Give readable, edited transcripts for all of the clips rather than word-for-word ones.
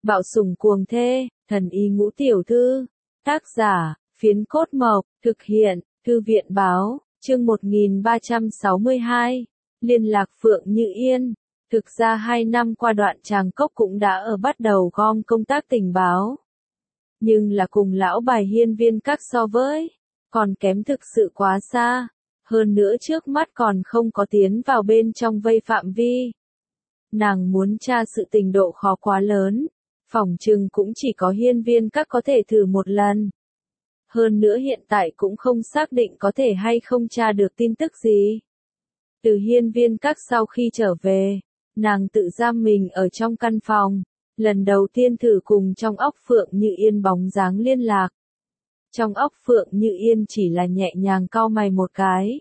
Bạo sủng cuồng thê, thần y ngũ tiểu thư. Tác giả, Phiến Cốt Mộc, thực hiện, Thư viện báo, chương 1362. Liên lạc Phượng Như Yên. Thực ra 2 năm qua Đoạn Tràng Cốc cũng đã ở bắt đầu gom công tác tình báo. Nhưng là cùng lão bài hiên viên các so với, còn kém thực sự quá xa. Hơn nữa trước mắt còn không có tiến vào bên trong vây phạm vi. Nàng muốn tra sự tình độ khó quá lớn, phỏng chừng cũng chỉ có hiên viên các có thể thử một lần. Hơn nữa hiện tại cũng không xác định có thể hay không tra được tin tức gì. Từ hiên viên các sau khi trở về, nàng tự giam mình ở trong căn phòng, lần đầu tiên thử cùng trong óc Phượng Như Yên bóng dáng liên lạc. Trong óc Phượng Như Yên chỉ là nhẹ nhàng cau mày một cái.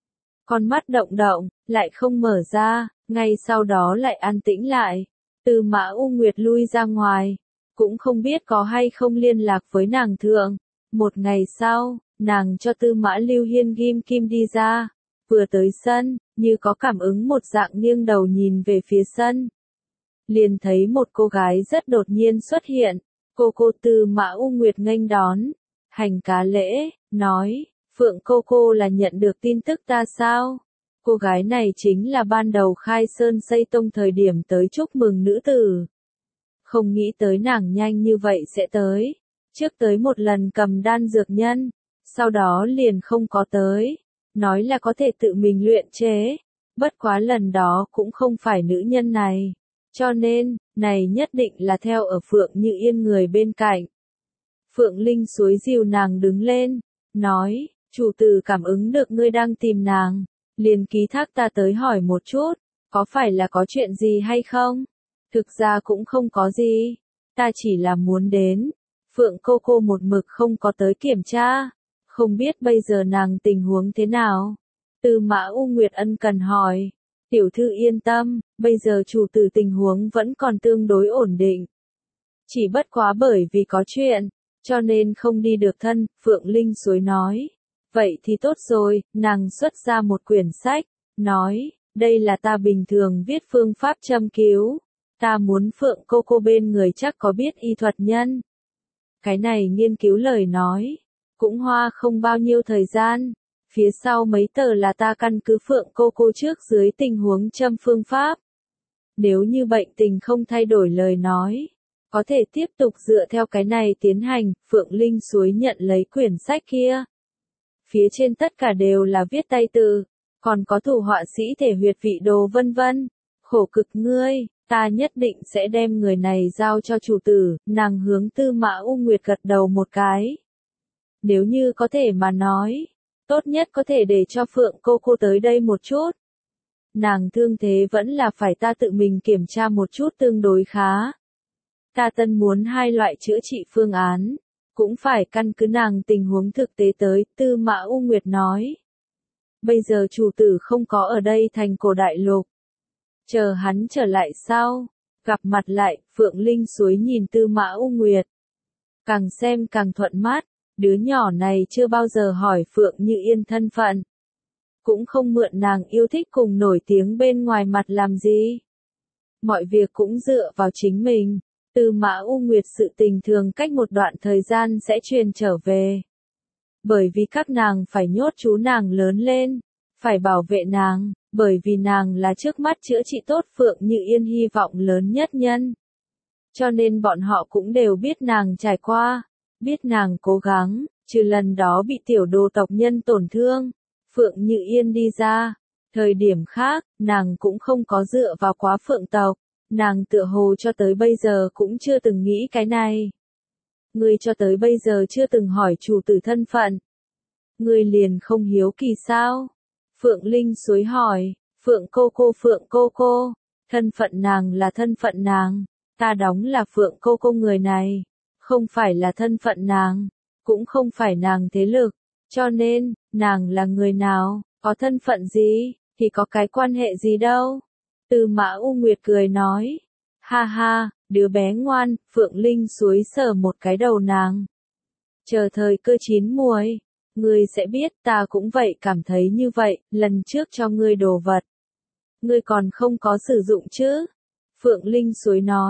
Con mắt động động, lại không mở ra, ngay sau đó lại an tĩnh lại. Tư Mã U Nguyệt lui ra ngoài, cũng không biết có hay không liên lạc với nàng thượng. Một ngày sau, nàng cho Tư Mã Lưu Hiên ghim kim đi ra, vừa tới sân, như có cảm ứng một dạng nghiêng đầu nhìn về phía sân. Liền thấy một cô gái rất đột nhiên xuất hiện, cô Tư Mã U Nguyệt nghênh đón, hành cá lễ, nói, Phượng cô là nhận được tin tức ta sao? Cô gái này chính là ban đầu khai sơn xây tông thời điểm tới chúc mừng nữ tử. Không nghĩ tới nàng nhanh như vậy sẽ tới. Trước tới một lần cầm đan dược nhân, sau đó liền không có tới. Nói là có thể tự mình luyện chế. Bất quá lần đó cũng không phải nữ nhân này. Cho nên, này nhất định là theo ở Phượng Như Yên người bên cạnh. Phượng Linh suối dìu nàng đứng lên, nói, chủ tử cảm ứng được ngươi đang tìm nàng. Liền ký thác ta tới hỏi một chút, có phải là có chuyện gì hay không? Thực ra cũng không có gì, ta chỉ là muốn đến. Phượng cô một mực không có tới kiểm tra, không biết bây giờ nàng tình huống thế nào? Tư Mã U Nguyệt ân cần hỏi, tiểu thư yên tâm, bây giờ chủ tử tình huống vẫn còn tương đối ổn định. Chỉ bất quá bởi vì có chuyện, cho nên không đi được thân, Phượng Linh suối nói. Vậy thì tốt rồi, nàng xuất ra một quyển sách, nói, đây là ta bình thường viết phương pháp châm cứu. Ta muốn Phượng cô bên người chắc có biết y thuật nhân. Cái này nghiên cứu lời nói, cũng hoa không bao nhiêu thời gian. Phía sau mấy tờ là ta căn cứ Phượng cô trước dưới tình huống châm phương pháp. Nếu như bệnh tình không thay đổi lời nói, có thể tiếp tục dựa theo cái này tiến hành. Phượng Linh suối nhận lấy quyển sách kia. Phía trên tất cả đều là viết tay tự, còn có thủ họa sĩ thể huyệt vị đồ vân vân. Khổ cực ngươi, ta nhất định sẽ đem người này giao cho chủ tử. Nàng hướng Tư Mã U Nguyệt gật đầu một cái. Nếu như có thể mà nói, tốt nhất có thể để cho Phượng cô tới đây một chút. Nàng thương thế vẫn là phải ta tự mình kiểm tra một chút tương đối khá. Ta tân muốn 2 loại chữa trị phương án. Cũng phải căn cứ nàng tình huống thực tế tới, Tư Mã U Nguyệt nói. Bây giờ chủ tử không có ở đây thành Cổ Đại Lục. Chờ hắn trở lại sau, gặp mặt lại, Phượng Linh suối nhìn Tư Mã U Nguyệt. Càng xem càng thuận mắt, đứa nhỏ này chưa bao giờ hỏi Phượng Như Yên thân phận. Cũng không mượn nàng yêu thích cùng nổi tiếng bên ngoài mặt làm gì. Mọi việc cũng dựa vào chính mình. Tư Mã U Nguyệt sự tình thường cách một đoạn thời gian sẽ truyền trở về. Bởi vì các nàng phải nhốt chú nàng lớn lên, phải bảo vệ nàng, bởi vì nàng là trước mắt chữa trị tốt Phượng Như Yên hy vọng lớn nhất nhân. Cho nên bọn họ cũng đều biết nàng trải qua, biết nàng cố gắng, trừ lần đó bị tiểu đồ tộc nhân tổn thương. Phượng Như Yên đi ra, thời điểm khác, nàng cũng không có dựa vào quá Phượng tộc. Nàng tựa hồ cho tới bây giờ cũng chưa từng nghĩ cái này. Ngươi cho tới bây giờ chưa từng hỏi chủ tử thân phận. Ngươi liền không hiếu kỳ sao? Phượng Linh suối hỏi, Phượng cô, thân phận nàng là thân phận nàng, ta đóng là Phượng cô người này, không phải là thân phận nàng, cũng không phải nàng thế lực, cho nên, nàng là người nào, có thân phận gì, thì có cái quan hệ gì đâu. Tư Mã U Nguyệt cười nói, ha ha, đứa bé ngoan, Phượng Linh suối sờ một cái đầu nàng. Chờ thời cơ chín muồi, ngươi sẽ biết, ta cũng vậy cảm thấy như vậy, lần trước cho ngươi đồ vật. Ngươi còn không có sử dụng chứ? Phượng Linh suối nói,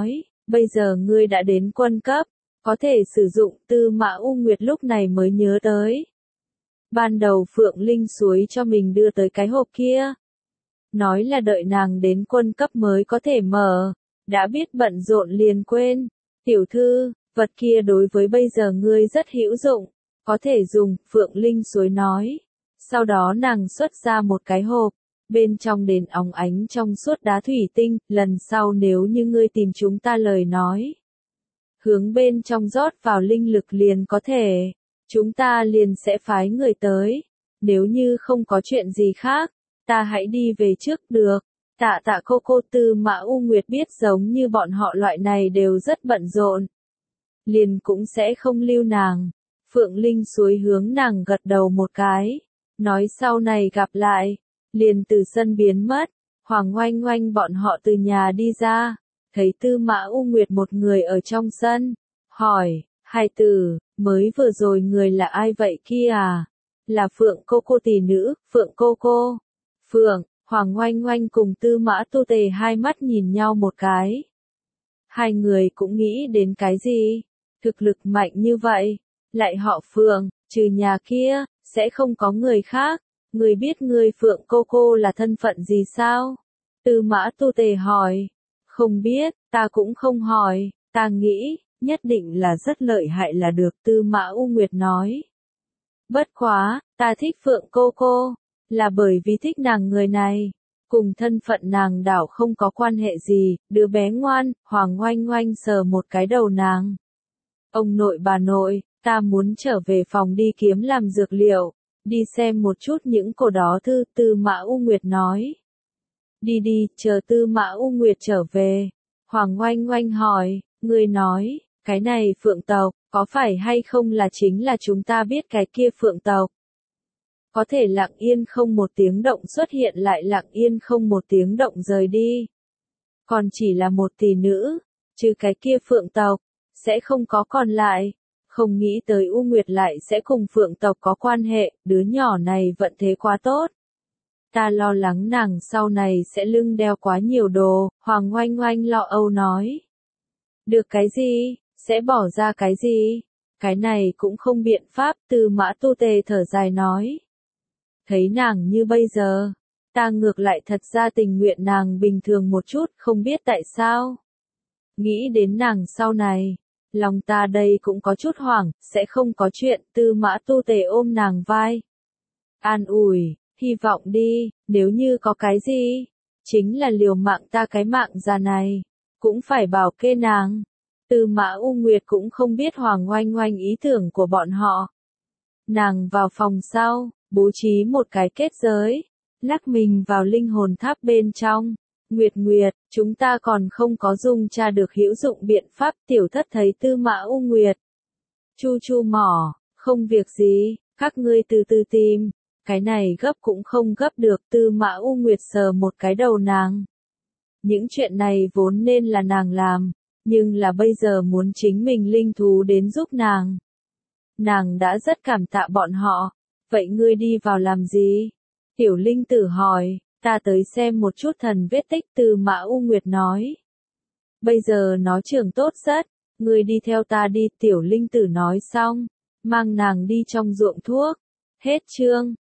Bây giờ ngươi đã đến quân cấp, có thể sử dụng. Tư Mã U Nguyệt lúc này mới nhớ tới. Ban đầu Phượng Linh suối cho mình đưa tới cái hộp kia. Nói là đợi nàng đến quân cấp mới có thể mở. Đã biết bận rộn liền quên. Tiểu thư, vật kia đối với bây giờ ngươi rất hữu dụng. Có thể dùng, Phượng Linh suối nói. Sau đó nàng xuất ra một cái hộp. Bên trong đèn óng ánh trong suốt đá thủy tinh. Lần sau nếu như ngươi tìm chúng ta lời nói. Hướng bên trong rót vào linh lực liền có thể. Chúng ta liền sẽ phái người tới. Nếu như không có chuyện gì khác, ta hãy đi về trước được. Tạ cô Tư Mã U Nguyệt biết giống như bọn họ loại này đều rất bận rộn. Liền cũng sẽ không lưu nàng. Phượng Linh suối hướng nàng gật đầu một cái. Nói sau này gặp lại. Liền từ sân biến mất. Hoàng Oanh Oanh bọn họ từ nhà đi ra. Thấy Tư Mã U Nguyệt một người ở trong sân. Hỏi, hai tử, mới vừa rồi người là ai vậy kia à? Là Phượng cô tỷ nữ, Phượng cô. Phượng, Hoàng Oanh Oanh cùng Tư Mã Tu Tề hai mắt nhìn nhau một cái. Hai người cũng nghĩ đến cái gì? Thực lực mạnh như vậy, lại họ Phượng, trừ nhà kia, sẽ không có người khác. Người biết người Phượng cô là thân phận gì sao? Tư Mã Tu Tề hỏi. Không biết, ta cũng không hỏi, ta nghĩ, nhất định là rất lợi hại là được. Tư Mã U Nguyệt nói. Bất quá, ta thích Phượng cô, là bởi vì thích nàng người này. Cùng thân phận nàng đảo không có quan hệ gì, đứa bé ngoan. Hoàng Oanh Oanh sờ một cái đầu nàng. Ông nội bà nội, ta muốn trở về phòng đi kiếm làm dược liệu, đi xem một chút những cổ đó thư. Tư Mã U Nguyệt nói. Đi, chờ Tư Mã U Nguyệt trở về. Hoàng Oanh Oanh hỏi, ngươi nói, cái này Phượng tộc, có phải hay không là chính là chúng ta biết cái kia Phượng tộc? Có thể lặng yên không một tiếng động xuất hiện lại lặng yên không một tiếng động rời đi. Còn chỉ là một tỷ nữ, trừ cái kia Phượng tộc, sẽ không có còn lại. Không nghĩ tới U Nguyệt lại sẽ cùng Phượng tộc có quan hệ, đứa nhỏ này vận thế quá tốt. Ta lo lắng nàng sau này sẽ lưng đeo quá nhiều đồ. Hoàng Oanh Oanh lo âu nói. Được cái gì, sẽ bỏ ra cái gì? Cái này cũng không biện pháp. Tư Mã Tu Tề thở dài nói. Thấy nàng như bây giờ, ta ngược lại thật ra tình nguyện nàng bình thường một chút, không biết tại sao. Nghĩ đến nàng sau này, lòng ta đây cũng có chút hoảng, sẽ không có chuyện. Tư Mã Tu Tề ôm nàng vai. An ủi, hy vọng đi, nếu như có cái gì, chính là liều mạng ta cái mạng già này, cũng phải bảo kê nàng. Tư Mã U Nguyệt cũng không biết Hoàng Oanh Oanh ý tưởng của bọn họ. Nàng vào phòng sau, bố trí một cái kết giới, lắc mình vào linh hồn tháp bên trong. Nguyệt, chúng ta còn không có dùng tra được hữu dụng biện pháp. Tiểu thất thấy Tư Mã U Nguyệt. Chu mỏ, không việc gì, các ngươi từ từ tìm. Cái này gấp cũng không gấp được. Tư Mã U Nguyệt sờ một cái đầu nàng. Những chuyện này vốn nên là nàng làm, nhưng là bây giờ muốn chính mình linh thú đến giúp nàng. Nàng đã rất cảm tạ bọn họ. Vậy ngươi đi vào làm gì? Tiểu linh tử hỏi. Ta tới xem một chút thần vết tích. Tư Mã U Nguyệt nói. Bây giờ nó trưởng tốt rất. Ngươi đi theo ta đi. Tiểu linh tử nói xong, mang nàng đi trong ruộng thuốc. Hết chương.